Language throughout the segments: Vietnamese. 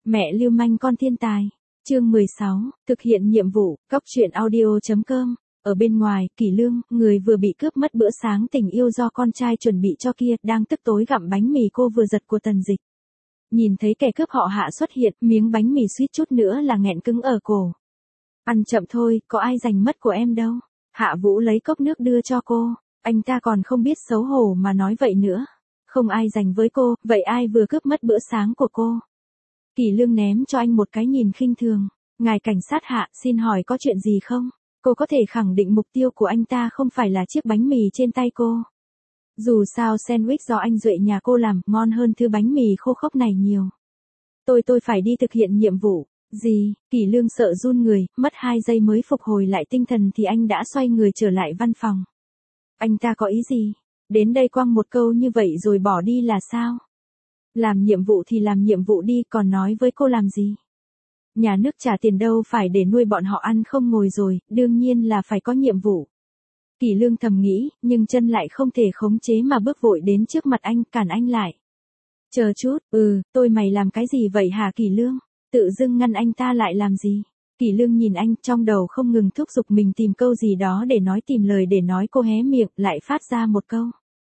Mẹ lưu manh con thiên tài. Chương 16, thực hiện nhiệm vụ, cóc truyện audio.com. Ở bên ngoài, Kỷ Lương, người vừa bị cướp mất bữa sáng tình yêu do con trai chuẩn bị cho kia, đang tức tối gặm bánh mì cô vừa giật của Tần Dịch. Nhìn thấy kẻ cướp họ Hạ xuất hiện, miếng bánh mì suýt chút nữa là nghẹn cứng ở cổ. Ăn chậm thôi, có ai giành mất của em đâu. Hạ Vũ lấy cốc nước đưa cho cô. Anh ta còn không biết xấu hổ mà nói vậy nữa. Không ai giành với cô, vậy ai vừa cướp mất bữa sáng của cô? Kỷ Lương ném cho anh một cái nhìn khinh thường. Ngài cảnh sát Hạ, xin hỏi có chuyện gì không? Cô có thể khẳng định mục tiêu của anh ta không phải là chiếc bánh mì trên tay cô. Dù sao sandwich do anh Duệ nhà cô làm ngon hơn thứ bánh mì khô khốc này nhiều. Tôi phải đi thực hiện nhiệm vụ. Gì? Kỷ Lương sợ run người, mất 2 giây mới phục hồi lại tinh thần thì anh đã xoay người trở lại văn phòng. Anh ta có ý gì? Đến đây quăng một câu như vậy rồi bỏ đi là sao? Làm nhiệm vụ thì làm nhiệm vụ đi, còn nói với cô làm gì? Nhà nước trả tiền đâu phải để nuôi bọn họ ăn không ngồi rồi, đương nhiên là phải có nhiệm vụ. Kỷ Lương thầm nghĩ, nhưng chân lại không thể khống chế mà bước vội đến trước mặt anh, cản anh lại. Chờ chút, mày làm cái gì vậy hả Kỷ Lương? Tự dưng ngăn anh ta lại làm gì? Kỷ Lương nhìn anh, trong đầu không ngừng thúc giục mình tìm câu gì đó để nói, tìm lời để nói. Cô hé miệng, lại phát ra một câu.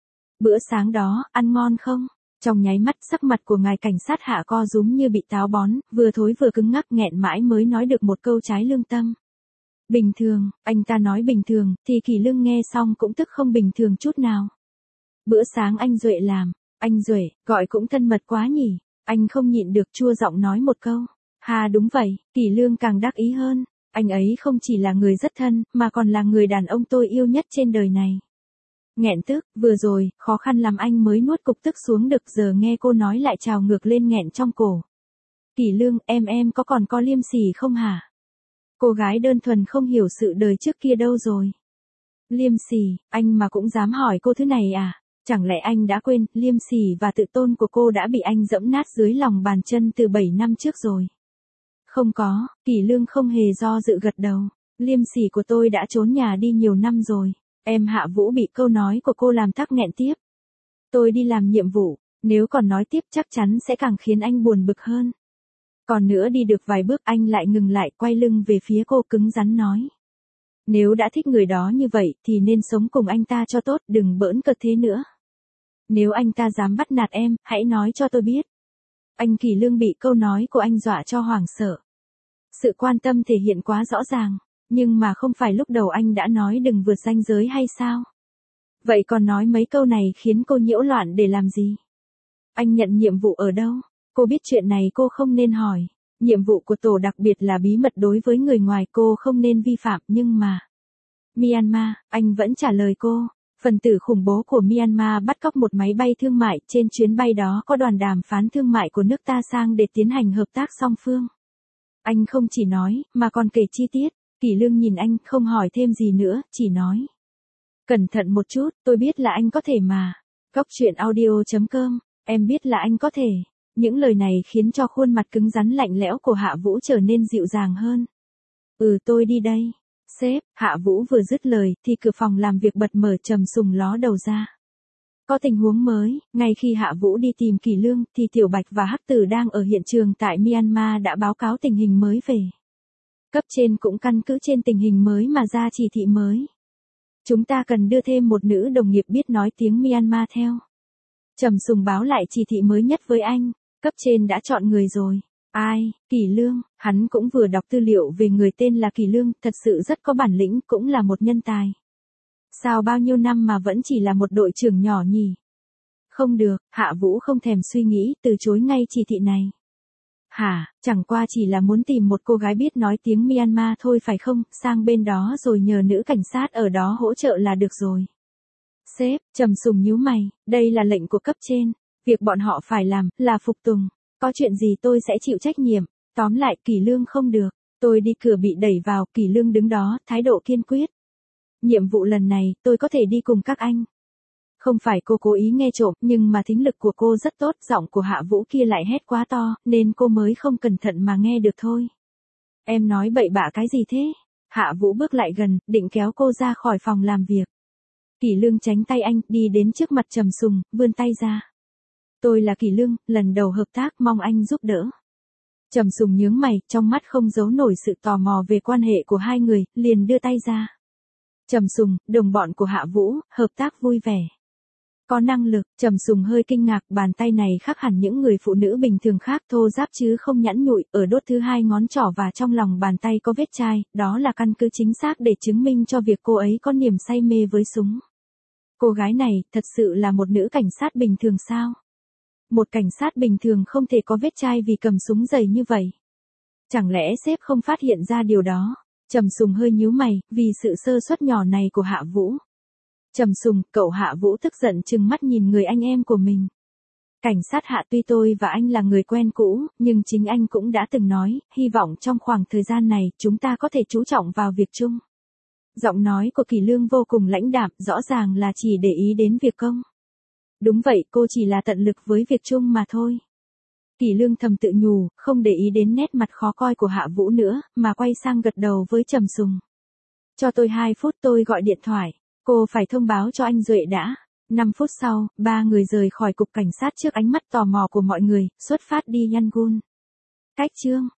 Bữa sáng đó, ăn ngon không? Trong nháy mắt, sắc mặt của ngài cảnh sát Hạ co rúm như bị táo bón, vừa thối vừa cứng ngắc, nghẹn mãi mới nói được một câu trái lương tâm. Bình thường, anh ta nói bình thường, thì Kỷ Lương nghe xong cũng tức không bình thường chút nào. Bữa sáng anh Duệ làm. Anh Duệ, gọi cũng thân mật quá nhỉ? Anh không nhịn được chua giọng nói một câu. Hà đúng vậy, Kỷ Lương càng đắc ý hơn. Anh ấy không chỉ là người rất thân, mà còn là người đàn ông tôi yêu nhất trên đời này. Nghẹn tức, vừa rồi, khó khăn lắm anh mới nuốt cục tức xuống được, giờ nghe cô nói lại trào ngược lên nghẹn trong cổ. Kỷ Lương, em có liêm sỉ không hả? Cô gái đơn thuần không hiểu sự đời trước kia đâu rồi. Liêm sỉ, anh mà cũng dám hỏi cô thứ này à? Chẳng lẽ anh đã quên, liêm sỉ và tự tôn của cô đã bị anh dẫm nát dưới lòng bàn chân từ 7 năm trước rồi. Không có, Kỷ Lương không hề do dự gật đầu. Liêm sỉ của tôi đã trốn nhà đi nhiều năm rồi. Em Hạ Vũ bị câu nói của cô làm tắc nghẹn tiếp. Tôi đi làm nhiệm vụ, nếu còn nói tiếp chắc chắn sẽ càng khiến anh buồn bực hơn. Còn nữa đi được vài bước anh lại ngừng lại, quay lưng về phía cô, cứng rắn nói. Nếu đã thích người đó như vậy thì nên sống cùng anh ta cho tốt, đừng bỡn cợt thế nữa. Nếu anh ta dám bắt nạt em, hãy nói cho tôi biết. Anh Kỷ Lương bị câu nói của anh dọa cho hoảng sợ. Sự quan tâm thể hiện quá rõ ràng, nhưng mà không phải lúc đầu anh đã nói đừng vượt ranh giới hay sao? Vậy còn nói mấy câu này khiến cô nhiễu loạn để làm gì? Anh nhận nhiệm vụ ở đâu? Cô biết chuyện này cô không nên hỏi. Nhiệm vụ của tổ đặc biệt là bí mật đối với người ngoài, cô không nên vi phạm, nhưng mà... Myanmar, anh vẫn trả lời cô. Phần tử khủng bố của Myanmar bắt cóc một máy bay thương mại, trên chuyến bay đó có đoàn đàm phán thương mại của nước ta sang để tiến hành hợp tác song phương. Anh không chỉ nói, mà còn kể chi tiết. Kỷ Lương nhìn anh, không hỏi thêm gì nữa, chỉ nói. Cẩn thận một chút, tôi biết là anh có thể mà. Cóc truyện audio.com, em biết là anh có thể. Những lời này khiến cho khuôn mặt cứng rắn lạnh lẽo của Hạ Vũ trở nên dịu dàng hơn. Tôi đi đây. Sếp, Hạ Vũ vừa dứt lời thì cửa phòng làm việc bật mở, Trầm Sùng ló đầu ra. Có tình huống mới, ngay khi Hạ Vũ đi tìm Kỷ Lương thì Tiểu Bạch và Hắc Tử đang ở hiện trường tại Myanmar đã báo cáo tình hình mới về. Cấp trên cũng căn cứ trên tình hình mới mà ra chỉ thị mới. Chúng ta cần đưa thêm một nữ đồng nghiệp biết nói tiếng Myanmar theo. Trầm Sùng báo lại chỉ thị mới nhất với anh. Cấp trên đã chọn người rồi. Ai? Kỷ Lương. Hắn cũng vừa đọc tư liệu về người tên là Kỷ Lương, thật sự rất có bản lĩnh, cũng là một nhân tài. Sao bao nhiêu năm mà vẫn chỉ là một đội trưởng nhỏ nhỉ? Không được, Hạ Vũ không thèm suy nghĩ, từ chối ngay chỉ thị này. Hả, chẳng qua chỉ là muốn tìm một cô gái biết nói tiếng Myanmar thôi phải không, sang bên đó rồi nhờ nữ cảnh sát ở đó hỗ trợ là được rồi. Sếp, Trầm Sùng nhíu mày, đây là lệnh của cấp trên, việc bọn họ phải làm là phục tùng, có chuyện gì tôi sẽ chịu trách nhiệm, tóm lại Kỷ Lương không được. Tôi đi cửa bị đẩy vào, Kỷ Lương đứng đó, thái độ kiên quyết. Nhiệm vụ lần này, tôi có thể đi cùng các anh. Không phải cô cố ý nghe trộm, nhưng mà thính lực của cô rất tốt, giọng của Hạ Vũ kia lại hét quá to, nên cô mới không cẩn thận mà nghe được thôi. Em nói bậy bạ cái gì thế? Hạ Vũ bước lại gần, định kéo cô ra khỏi phòng làm việc. Kỷ Lương tránh tay anh, đi đến trước mặt Trầm Sùng, vươn tay ra. Tôi là Kỷ Lương, lần đầu hợp tác, mong anh giúp đỡ. Trầm Sùng nhướng mày, trong mắt không giấu nổi sự tò mò về quan hệ của hai người, liền đưa tay ra. Trầm Sùng, đồng bọn của Hạ Vũ, hợp tác vui vẻ. Có năng lực, Trầm Sùng hơi kinh ngạc, bàn tay này khác hẳn những người phụ nữ bình thường khác, thô ráp chứ không nhẵn nhụi, ở đốt thứ hai ngón trỏ và trong lòng bàn tay có vết chai, đó là căn cứ chính xác để chứng minh cho việc cô ấy có niềm say mê với súng. Cô gái này, thật sự là một nữ cảnh sát bình thường sao? Một cảnh sát bình thường không thể có vết chai vì cầm súng dày như vậy. Chẳng lẽ sếp không phát hiện ra điều đó? Trầm Sùng hơi nhíu mày, vì sự sơ suất nhỏ này của Hạ Vũ. Trầm Sùng, cậu Hạ Vũ tức giận trừng mắt nhìn người anh em của mình. Cảnh sát Hạ, tuy tôi và anh là người quen cũ, nhưng chính anh cũng đã từng nói, hy vọng trong khoảng thời gian này chúng ta có thể chú trọng vào việc chung. Giọng nói của Kỷ Lương vô cùng lãnh đạm, rõ ràng là chỉ để ý đến việc công. Đúng vậy, cô chỉ là tận lực với việc chung mà thôi. Kỷ Lương thầm tự nhủ, không để ý đến nét mặt khó coi của Hạ Vũ nữa, mà quay sang gật đầu với Trầm Sùng. Cho tôi 2 phút, tôi gọi điện thoại. Cô phải thông báo cho anh Duệ đã. 5 phút sau, ba người rời khỏi cục cảnh sát trước ánh mắt tò mò của mọi người, xuất phát đi Yangon. Cách chương